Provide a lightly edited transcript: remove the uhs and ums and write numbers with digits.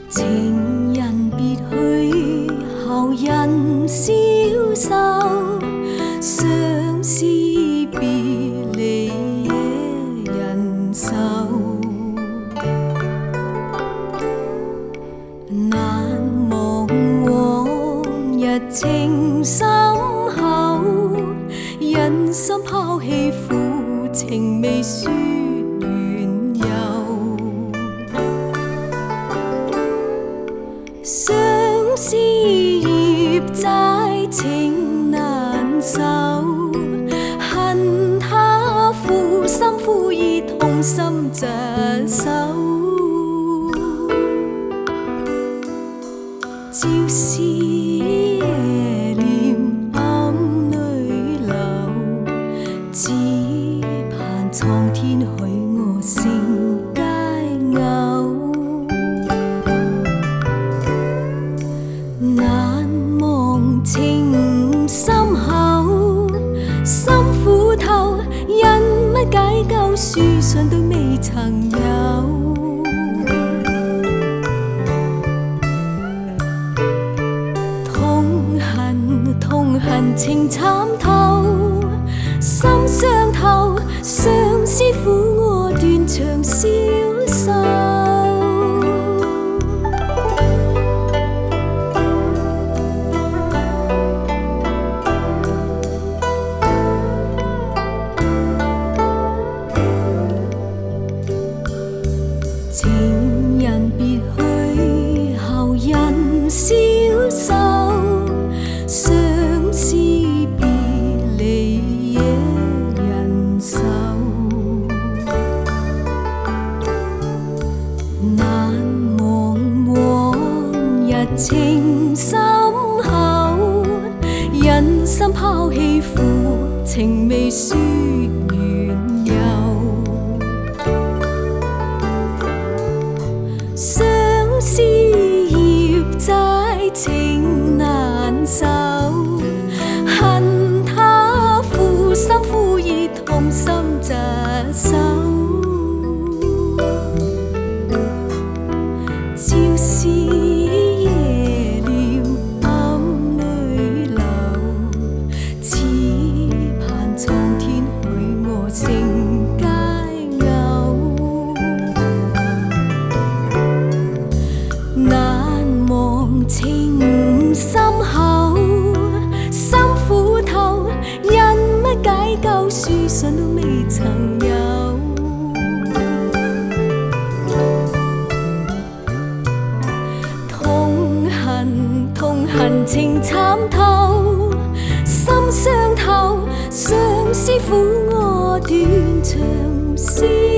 情人別去後人消瘦，相思別離惹人愁。難忘往日情深厚，人心拋棄負情未說緣由。相思葉債情難守，恨他負心苦意痛心疾首。朝思夜念暗淚流，只盼蒼天許我成佳偶。難忘情深厚，心苦透，因乜解救書信都未曾有。痛恨情慘透，心傷透，相思苦我斷腸消瘦。情人別去後人消瘦，相思別離惹人愁。難忘往日情深厚，人心拋棄負情未說緣由。相思葉債情難守，恨他負心苦意痛心疾首。朝思夜念暗淚流，只盼蒼天許我成佳偶。難忘情深厚，心苦透，因乜解救書信都未曾有。痛恨情慘透，心傷透，相思苦我斷腸消。